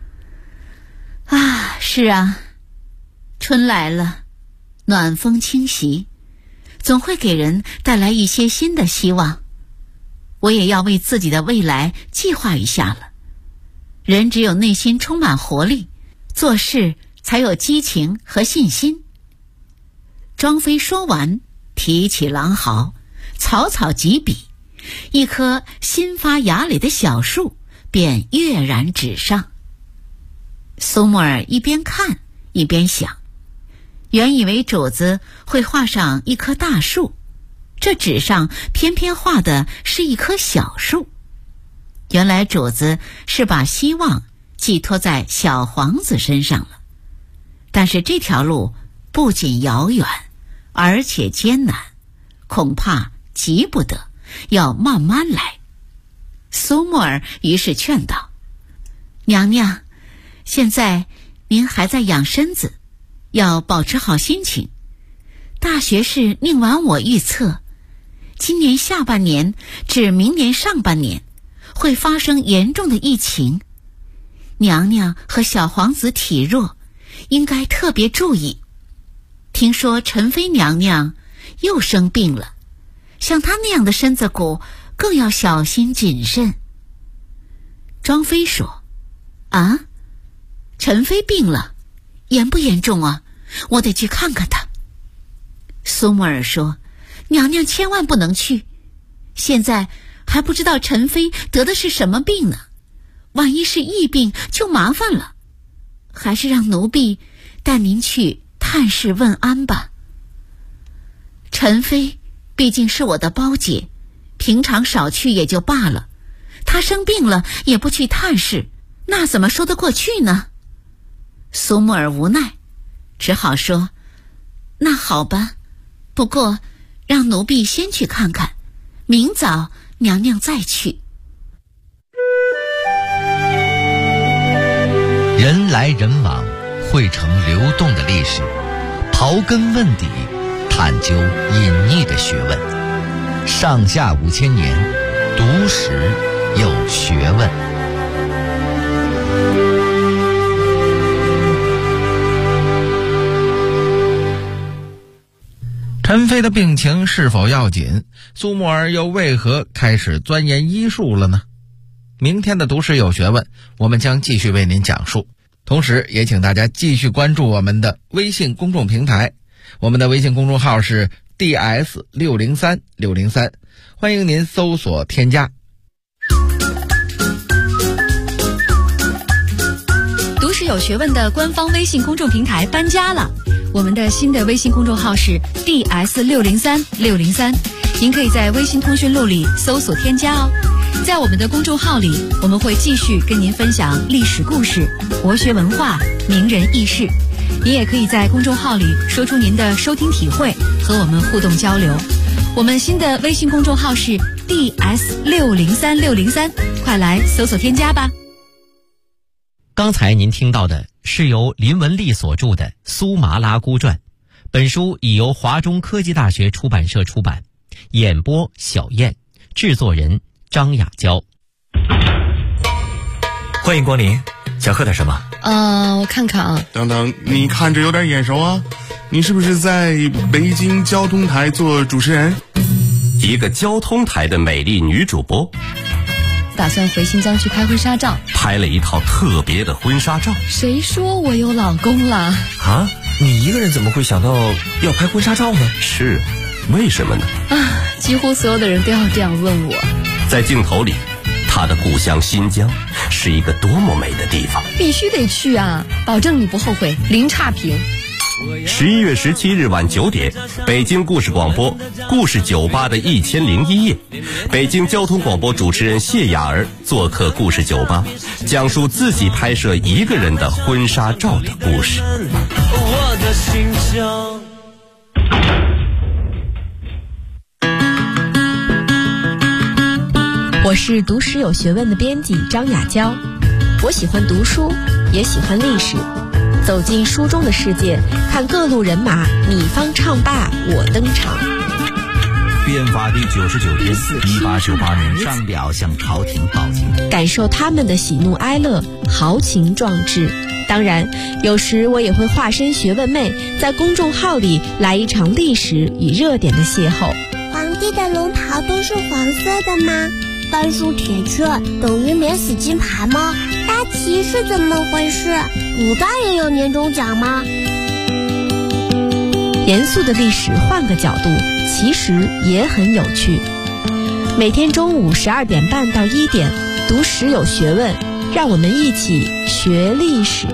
啊，是啊，春来了，暖风侵袭，总会给人带来一些新的希望。我也要为自己的未来计划一下了。人只有内心充满活力，做事才有激情和信心。庄妃说完，提起狼毫，草草几笔，一棵新发芽蕾的小树便跃然纸上。 苏木尔一边看一边想，原以为主子会画上一棵大树，这纸上偏偏画的是一棵小树。原来主子是把希望寄托在小皇子身上了。但是这条路不仅遥远，而且艰难，恐怕急不得，要慢慢来。苏木尔于是劝道：娘娘，现在您还在养身子，要保持好心情。大学士宁完我预测，今年下半年至明年上半年会发生严重的疫情，娘娘和小皇子体弱，应该特别注意。听说陈妃娘娘又生病了，像她那样的身子骨更要小心谨慎。庄妃说：啊，陈妃病了，严不严重啊？我得去看看她。苏木尔说：娘娘千万不能去，现在还不知道陈妃得的是什么病呢，万一是疫病就麻烦了，还是让奴婢带您去探视问安吧。陈妃毕竟是我的胞姐，平常少去也就罢了，她生病了也不去探视，那怎么说得过去呢？苏木尔无奈，只好说：那好吧，不过让奴婢先去看看，明早娘娘再去。 人来人往，汇成流动的历史，刨根问底，探究隐匿的学问。上下5000年，读史有学问。 陈妃的病情是否要紧？苏木尔又为何开始钻研医术了呢？明天的读史有学问，我们将继续为您讲述。同时也请大家继续关注我们的微信公众平台，我们的微信公众号是 DS603603，欢迎您搜索添加。 读史有学问的官方微信公众平台搬家了，我们的新的微信公众号是 DS603603，您可以在微信通讯录里搜索添加哦。在我们的公众号里，我们会继续跟您分享历史故事、国学文化、名人轶事。您也可以在公众号里说出您的收听体会，和我们互动交流。我们新的微信公众号是 DS603603，快来搜索添加吧。 刚才您听到的是由林文丽所著的《苏麻拉姑传》，本书已由华中科技大学出版社出版，演播小燕，制作人张雅娇。 欢迎光临，想喝点什么？ 我看看啊。 等等，你看着有点眼熟啊，你是不是在北京交通台做主持人？ 一个交通台的美丽女主播， 打算回新疆去拍婚纱照， 拍了一套特别的婚纱照。 谁说我有老公了？ 啊，你一个人怎么会想到要拍婚纱照呢？ 是，为什么呢？ 几乎所有的人都要这样问我。 在镜头里，他的故乡新疆是一个多么美的地方， 必须得去啊，保证你不后悔，零差评。 11月17日晚9点，北京故事广播故事酒吧的1001夜，北京交通广播主持人谢雅儿做客故事酒吧，讲述自己拍摄一个人的婚纱照的故事。 我的心声。 我是读史有学问的编辑张雅娇，我喜欢读书，也喜欢历史。走进书中的世界，看各路人马，你方唱罢我登场。 变法第99天，1898年上表向朝廷报警， 感受他们的喜怒哀乐，豪情壮志。当然，有时我也会化身学问妹，在公众号里来一场历史与热点的邂逅。 皇帝的龙袍都是黄色的吗？番薯铁券等于免死金牌吗？大旗是怎么回事？古代也有年终奖吗？ 严肃的历史换个角度，其实也很有趣。每天中午12点半到1点，读史有学问， 让我们一起学历史。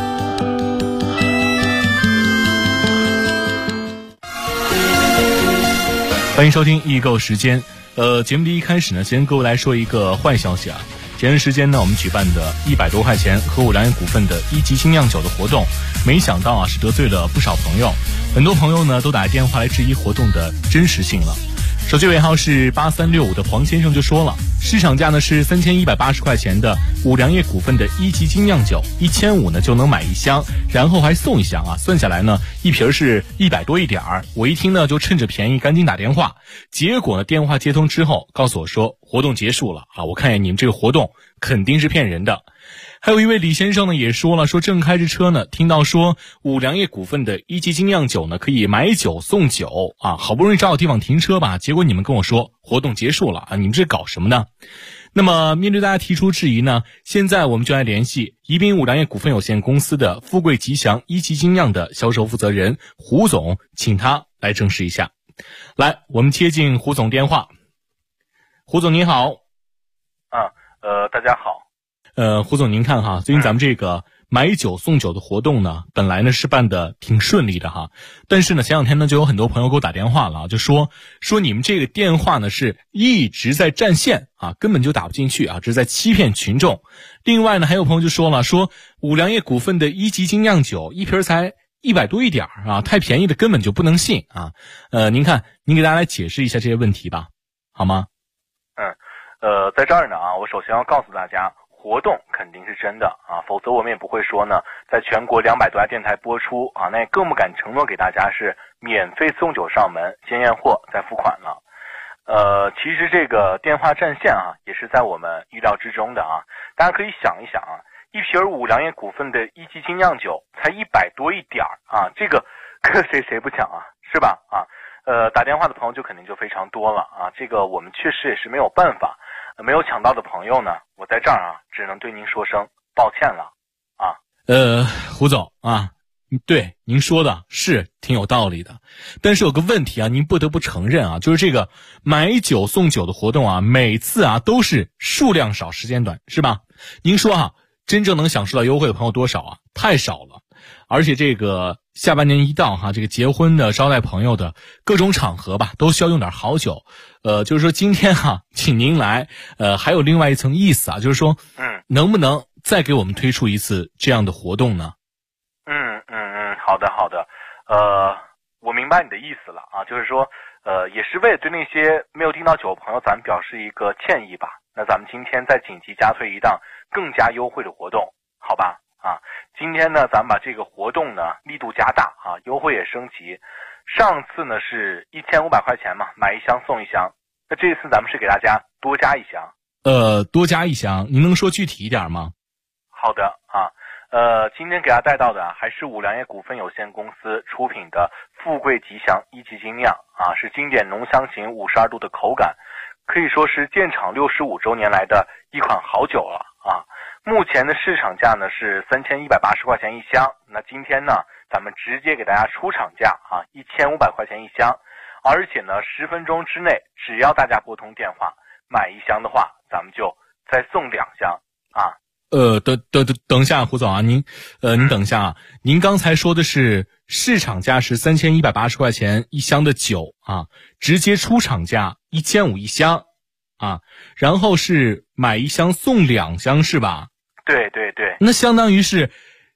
欢迎收听易购时间。节目的一开始呢，先跟各位来说一个坏消息啊。前段时间呢，我们举办的100多块钱和五粮液股份的1级精酿酒的活动，没想到啊是得罪了不少朋友，很多朋友呢都打电话来质疑活动的真实性了。手机尾号是8365的黄先生就说了，市场价呢是3180块钱的五粮液股份的1级精酿酒，1500呢就能买1箱，然后还送1箱啊，算下来呢一瓶是100多一点儿。我一听呢就趁着便宜赶紧打电话，结果呢电话接通之后告诉我说活动结束了啊，我看见你们这个活动肯定是骗人的。还有一位李先生呢也说了，说正开着车呢，听到说五粮液股份的1级精酿酒呢可以买酒送酒啊，好不容易找到地方停车吧，结果你们跟我说活动结束了啊，你们这搞什么呢？那么面对大家提出质疑呢，现在我们就来联系宜宾五粮液股份有限公司的富贵吉祥1级精酿的销售负责人胡总，请他来证实一下。来，我们接进胡总电话。胡总您好。 大家好。 胡总您看哈，最近咱们这个买酒送酒的活动呢，本来呢是办的挺顺利的哈，但是呢前两天呢就有很多朋友给我打电话了，就说你们这个电话呢是一直在占线啊，根本就打不进去啊，这是在欺骗群众。另外呢还有朋友就说了，说五粮液股份的1级精酿酒一瓶才100多一点啊，太便宜的根本就不能信啊。您看您给大家来解释一下这些问题吧，好吗？ 在这儿呢啊，我首先要告诉大家，活动肯定是真的啊，否则我们也不会说呢，在全国200多家电台播出啊，那也更不敢承诺给大家是免费送酒上门，先验货再付款了。其实这个电话占线啊，也是在我们预料之中的啊。大家可以想一想啊，一瓶五粮液股份的1级精酿酒才100多一点啊，这个搁谁不抢啊，是吧？啊，打电话的朋友就肯定就非常多了啊，这个我们确实也是没有办法。没有抢到的朋友呢，我在这儿啊，只能对您说声抱歉了啊。 胡总啊，对您说的是挺有道理的，但是有个问题啊，您不得不承认啊，就是这个买酒送酒的活动啊，每次啊都是数量少时间短，是吧？您说啊，真正能享受到优惠的朋友多少啊？太少了。而且这个下半年一到哈，这个结婚的、招待朋友的各种场合吧，都需要用点好酒。就是说今天哈，请您来，还有另外一层意思啊，就是说，能不能再给我们推出一次这样的活动呢？ 好的，我明白你的意思了啊，就是说，也是为了对那些没有订到酒的朋友，咱们表示一个歉意吧。那咱们今天再紧急加推一档更加优惠的活动，好吧？啊，今天呢，咱们把这个活动呢力度加大啊，优惠也升级。上次呢是1500块钱嘛，买1箱送1箱。那这次咱们是给大家多加1箱。 多加1箱，您能说具体一点吗？ 好的啊，今天给大家带到的还是五粮液股份有限公司出品的富贵吉祥1级精酿啊，是经典浓香型52度的口感，可以说是建厂65周年来的一款好酒了啊。目前的市场价呢是3180块钱1箱，那今天呢咱们直接给大家出厂价啊，1500块钱1箱，而且呢10分钟之内，只要大家拨通电话买1箱的话，咱们就再送2箱啊。 等一下，胡总啊，您等一下啊，您刚才说的是市场价是3180块钱1箱的酒啊，直接出厂价15001箱啊，然后是买1箱送2箱是吧？ 对， 那相当于是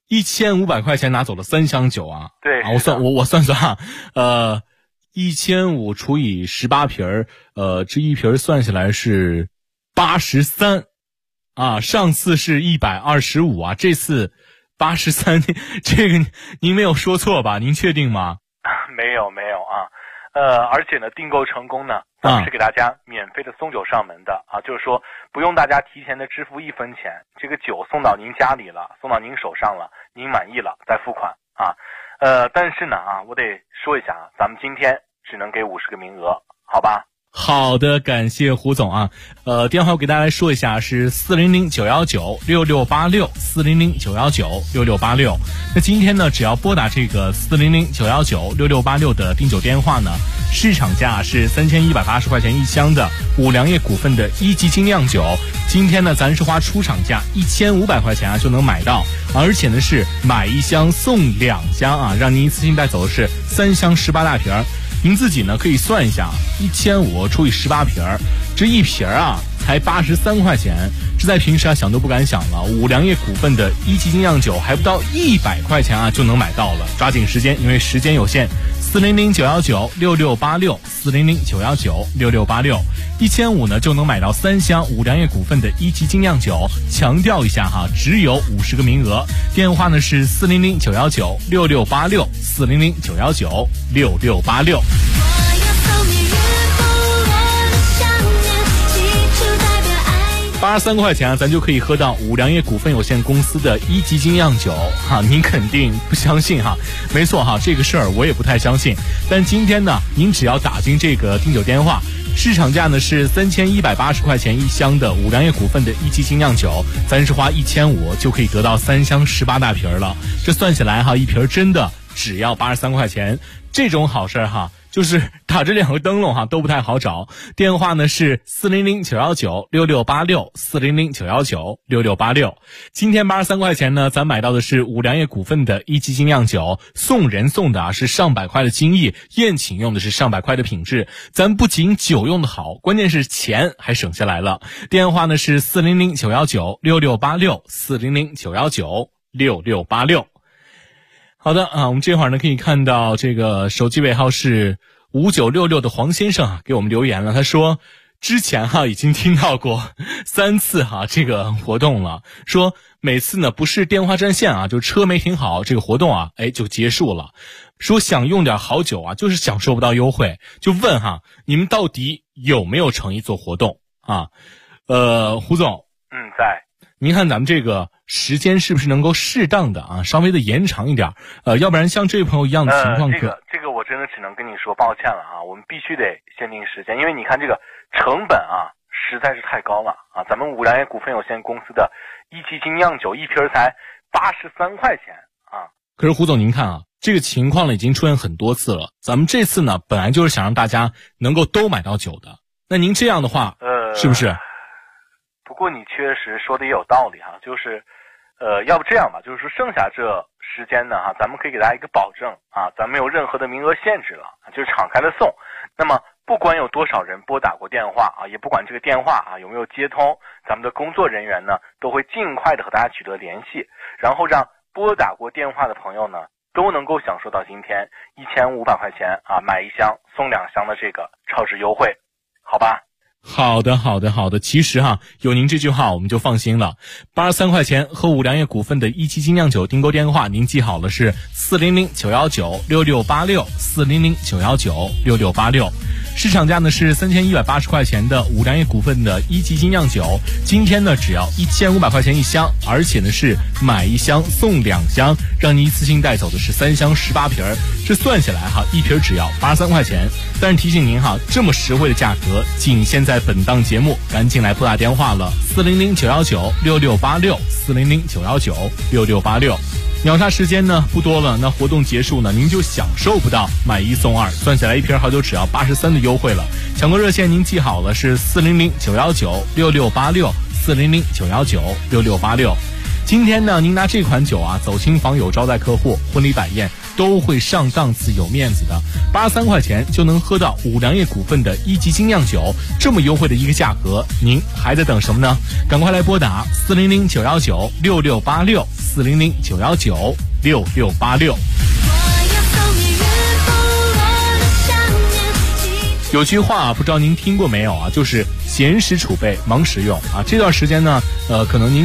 1500块钱拿走了3箱酒啊。 对啊，我算啊，1500除以18瓶这一瓶算下来是83啊，上次是125啊，这次83，这个您没有说错吧？您确定吗？ 没有啊。而且呢，订购成功呢，咱们是给大家免费的送酒上门的啊，就是说不用大家提前的支付1分钱，这个酒送到您家里了，送到您手上了，您满意了再付款啊。但是呢啊，我得说一下啊，咱们今天只能给50个名额，好吧？ 好的，感谢胡总啊。电话我给大家来说一下，是400-919-6686，400-919-6686。那今天呢，只要拨打这个400-919-6686的订酒电话呢，市场价是3180块钱一箱的五粮液股份的一级精酿酒。今天呢，咱是花出厂价1500块钱啊就能买到，而且呢是买一箱送2箱啊，让您一次性带走的是3箱18大瓶。您自己呢可以算一下，1500除以18瓶，这一瓶啊才83块钱，这在平时啊想都不敢想了。五粮液股份的一级精酿酒还不到100块钱啊就能买到了，抓紧时间，因为时间有限。400-919-6686，400-919-6686，1500呢就能买到3箱五粮液股份的一级精酿酒。强调一下哈，只有50个名额。电话呢是400-919-6686，400-919-6686。83块钱啊，咱就可以喝到五粮液股份有限公司的一级精酿酒哈，您肯定不相信哈？没错哈，这个事儿我也不太相信。但今天呢，您只要打进这个订酒电话，市场价呢是3180块钱一箱的五粮液股份的一级精酿酒，咱是花1500就可以得到3箱18大瓶了。这算起来哈，一瓶真的只要83块钱，这种好事哈。就是打着2个灯笼哈都不太好找。电话呢是400-919-6686，400-919-6686。今天83块钱呢，咱买到的是五粮液股份的一级精酿酒，送人送的啊是上百块的精益，宴请用的是上百块的品质。咱不仅酒用的好，关键是钱还省下来了。电话呢是400-919-6686，400-919-6686。好的啊，我们这会儿呢可以看到这个手机尾号是5966的黄先生啊给我们留言了，他说之前哈已经听到过3次哈这个活动了，说每次呢不是电话占线啊，就车没停好，这个活动啊就结束了。说想用点好酒啊，就是享受不到优惠，就问哈你们到底有没有诚意做活动啊？胡总， 在。 您看咱们这个时间是不是能够适当的啊，稍微的延长一点？要不然像这位朋友一样的情况这个我真的只能跟你说抱歉了啊，我们必须得限定时间，因为你看这个成本啊实在是太高了啊。咱们五粮液股份有限公司的一级精酿酒一瓶才83块钱啊。 可是胡总您看啊，这个情况呢已经出现很多次了，咱们这次呢本来就是想让大家能够都买到酒的，那您这样的话是不是？ 不过你确实说的也有道理哈，就是要不这样吧，就是说剩下这时间呢哈，咱们可以给大家一个保证啊，咱没有任何的名额限制了，就是敞开了送。那么不管有多少人拨打过电话啊，也不管这个电话啊有没有接通，咱们的工作人员呢都会尽快的和大家取得联系，然后让拨打过电话的朋友呢都能够享受到今天1500块钱啊买1箱送2箱的这个超值优惠，好吧？ 好的。其实哈，有您这句话我们就放心了。83块钱和五粮液股份的一级精酿酒订购电话，您记好了是400-919-6686，400-919-6686。市场价呢是3180块钱的五粮液股份的一级精酿酒，今天呢只要1500块钱一箱，而且呢是买1箱送2箱，让您一次性带走的是3箱18瓶。这算下来哈，一瓶只要83块钱。但是提醒您哈，这么实惠的价格仅限在本档节目，赶紧来拨打电话了，400-919-6686，400-919-6686。秒杀时间呢不多了，那活动结束呢，您就享受不到买1送2，算下来一瓶好酒只要83的优惠了。抢购热线您记好了是400-919-6686，400-919-6686。今天呢，您拿这款酒啊走亲访友、招待客户、婚礼摆宴都会上档次、有面子的。83块钱就能喝到五粮液股份的一级精酿酒，这么优惠的一个价格，您还在等什么呢？赶快来拨打400-919-6686，400-919-6686。有句话不知道您听过没有啊，就是闲时储备，忙时用啊。这段时间呢，可能您